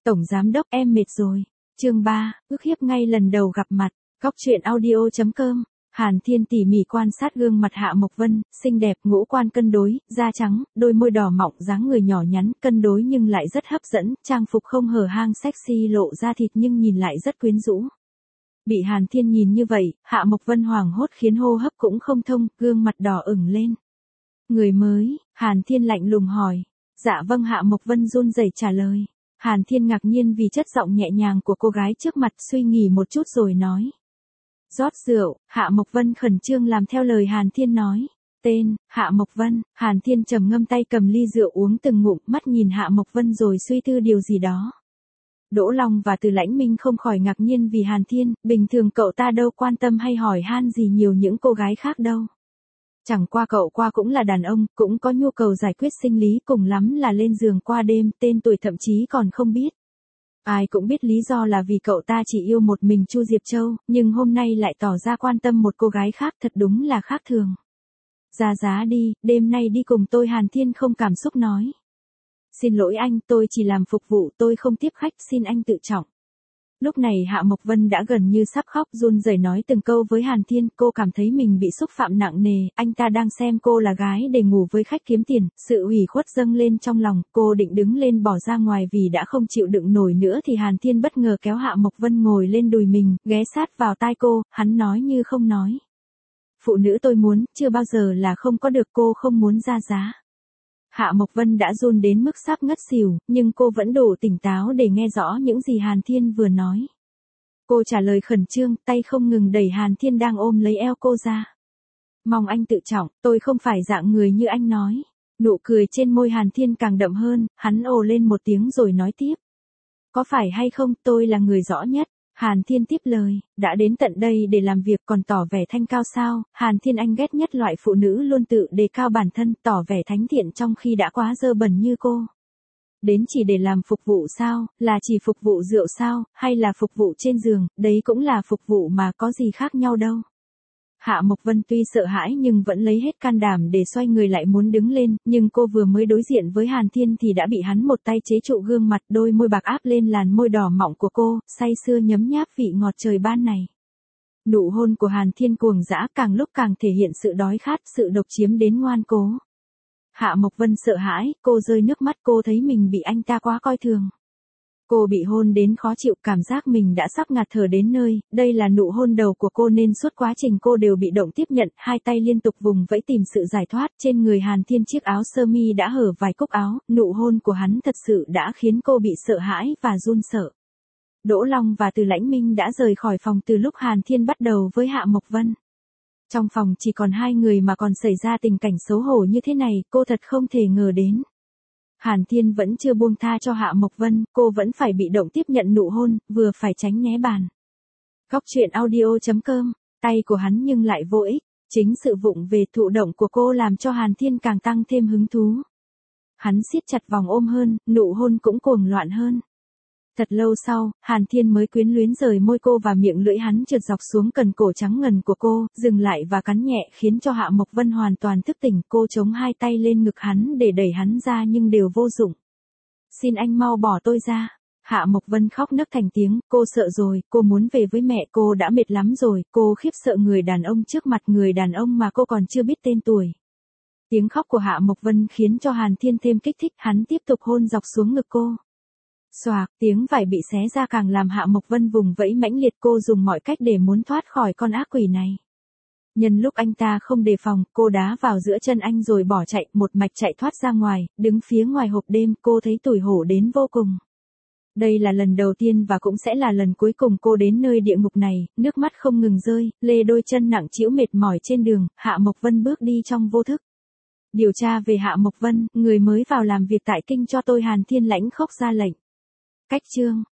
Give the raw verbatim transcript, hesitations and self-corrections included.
Tổng giám đốc em mệt rồi. Chương ba, ức hiếp ngay lần đầu gặp mặt. Góc truyện audio chấm com. Hàn Thiên tỉ mỉ quan sát gương mặt Hạ Mộc Vân, xinh đẹp, ngũ quan cân đối, da trắng, đôi môi đỏ mọng, dáng người nhỏ nhắn, cân đối nhưng lại rất hấp dẫn, trang phục không hở hang sexy lộ ra thịt nhưng nhìn lại rất quyến rũ. Bị Hàn Thiên nhìn như vậy, Hạ Mộc Vân hoảng hốt khiến hô hấp cũng không thông, gương mặt đỏ ửng lên. Người mới, Hàn Thiên lạnh lùng hỏi. Dạ vâng, Hạ Mộc Vân run rẩy trả lời. Hàn Thiên ngạc nhiên vì chất giọng nhẹ nhàng của cô gái trước mặt, suy nghĩ một chút rồi nói. Rót rượu. Hạ Mộc Vân khẩn trương làm theo lời Hàn Thiên nói. Tên, Hạ Mộc Vân. Hàn Thiên trầm ngâm tay cầm ly rượu uống từng ngụm, mắt nhìn Hạ Mộc Vân rồi suy tư điều gì đó. Đỗ Long và Từ Lãnh Minh không khỏi ngạc nhiên vì Hàn Thiên, bình thường cậu ta đâu quan tâm hay hỏi han gì nhiều những cô gái khác đâu. Chẳng qua cậu qua cũng là đàn ông, cũng có nhu cầu giải quyết sinh lý, cùng lắm là lên giường qua đêm, tên tuổi thậm chí còn không biết. Ai cũng biết lý do là vì cậu ta chỉ yêu một mình Chu Diệp Châu, nhưng hôm nay lại tỏ ra quan tâm một cô gái khác, thật đúng là khác thường. Ra giá đi, đêm nay đi cùng tôi. Hàn Thiên không cảm xúc nói. Xin lỗi anh, tôi chỉ làm phục vụ, tôi không tiếp khách, xin anh tự trọng. Lúc này Hạ Mộc Vân đã gần như sắp khóc, run rẩy nói từng câu với Hàn Thiên, cô cảm thấy mình bị xúc phạm nặng nề, anh ta đang xem cô là gái để ngủ với khách kiếm tiền, sự ủy khuất dâng lên trong lòng, cô định đứng lên bỏ ra ngoài vì đã không chịu đựng nổi nữa thì Hàn Thiên bất ngờ kéo Hạ Mộc Vân ngồi lên đùi mình, ghé sát vào tai cô, hắn nói như không nói. Phụ nữ tôi muốn, chưa bao giờ là không có được, cô không muốn ra giá. Hạ Mộc Vân đã run đến mức sắp ngất xỉu, nhưng cô vẫn đủ tỉnh táo để nghe rõ những gì Hàn Thiên vừa nói. Cô trả lời khẩn trương, tay không ngừng đẩy Hàn Thiên đang ôm lấy eo cô ra. Mong anh tự trọng, tôi không phải dạng người như anh nói. Nụ cười trên môi Hàn Thiên càng đậm hơn, hắn ồ lên một tiếng rồi nói tiếp. Có phải hay không, tôi là người rõ nhất. Hàn Thiên tiếp lời, đã đến tận đây để làm việc còn tỏ vẻ thanh cao sao? Hàn Thiên anh ghét nhất loại phụ nữ luôn tự đề cao bản thân, tỏ vẻ thánh thiện trong khi đã quá dơ bẩn như cô. Đến chỉ để làm phục vụ sao, là chỉ phục vụ rượu sao, hay là phục vụ trên giường, đấy cũng là phục vụ mà, có gì khác nhau đâu. Hạ Mộc Vân tuy sợ hãi nhưng vẫn lấy hết can đảm để xoay người lại muốn đứng lên, nhưng cô vừa mới đối diện với Hàn Thiên thì đã bị hắn một tay chế trụ gương mặt, đôi môi bạc áp lên làn môi đỏ mọng của cô, say sưa nhấm nháp vị ngọt trời ban này. Nụ hôn của Hàn Thiên cuồng dã, càng lúc càng thể hiện sự đói khát, sự độc chiếm đến ngoan cố. Hạ Mộc Vân sợ hãi, cô rơi nước mắt, cô thấy mình bị anh ta quá coi thường. Cô bị hôn đến khó chịu, cảm giác mình đã sắp ngạt thở đến nơi, đây là nụ hôn đầu của cô nên suốt quá trình cô đều bị động tiếp nhận, hai tay liên tục vùng vẫy tìm sự giải thoát, trên người Hàn Thiên chiếc áo sơ mi đã hở vài cúc áo, nụ hôn của hắn thật sự đã khiến cô bị sợ hãi và run sợ. Đỗ Long và Từ Lãnh Minh đã rời khỏi phòng từ lúc Hàn Thiên bắt đầu với Hạ Mộc Vân. Trong phòng chỉ còn hai người mà còn xảy ra tình cảnh xấu hổ như thế này, cô thật không thể ngờ đến. Hàn Thiên vẫn chưa buông tha cho Hạ Mộc Vân, cô vẫn phải bị động tiếp nhận nụ hôn, vừa phải tránh né bàn. Góc truyện audio chấm com, tay của hắn nhưng lại vô ích, chính sự vụng về thụ động của cô làm cho Hàn Thiên càng tăng thêm hứng thú. Hắn siết chặt vòng ôm hơn, nụ hôn cũng cuồng loạn hơn. Thật lâu sau, Hàn Thiên mới quyến luyến rời môi cô và miệng lưỡi hắn trượt dọc xuống cần cổ trắng ngần của cô, dừng lại và cắn nhẹ khiến cho Hạ Mộc Vân hoàn toàn thức tỉnh, cô chống hai tay lên ngực hắn để đẩy hắn ra nhưng đều vô dụng. Xin anh mau bỏ tôi ra. Hạ Mộc Vân khóc nấc thành tiếng, cô sợ rồi, cô muốn về với mẹ, cô đã mệt lắm rồi, cô khiếp sợ người đàn ông trước mặt, người đàn ông mà cô còn chưa biết tên tuổi. Tiếng khóc của Hạ Mộc Vân khiến cho Hàn Thiên thêm kích thích, hắn tiếp tục hôn dọc xuống ngực cô. Xoạc, tiếng vải bị xé ra càng làm Hạ Mộc Vân vùng vẫy mãnh liệt, cô dùng mọi cách để muốn thoát khỏi con ác quỷ này. Nhân lúc anh ta không đề phòng, cô đá vào giữa chân anh rồi bỏ chạy, một mạch chạy thoát ra ngoài, đứng phía ngoài hộp đêm, cô thấy tủi hổ đến vô cùng. Đây là lần đầu tiên và cũng sẽ là lần cuối cùng cô đến nơi địa ngục này, nước mắt không ngừng rơi, lê đôi chân nặng trĩu mệt mỏi trên đường, Hạ Mộc Vân bước đi trong vô thức. Điều tra về Hạ Mộc Vân, người mới vào làm việc tại kinh cho tôi. Hàn Thiên lãnh khốc ra lệnh. Cách chương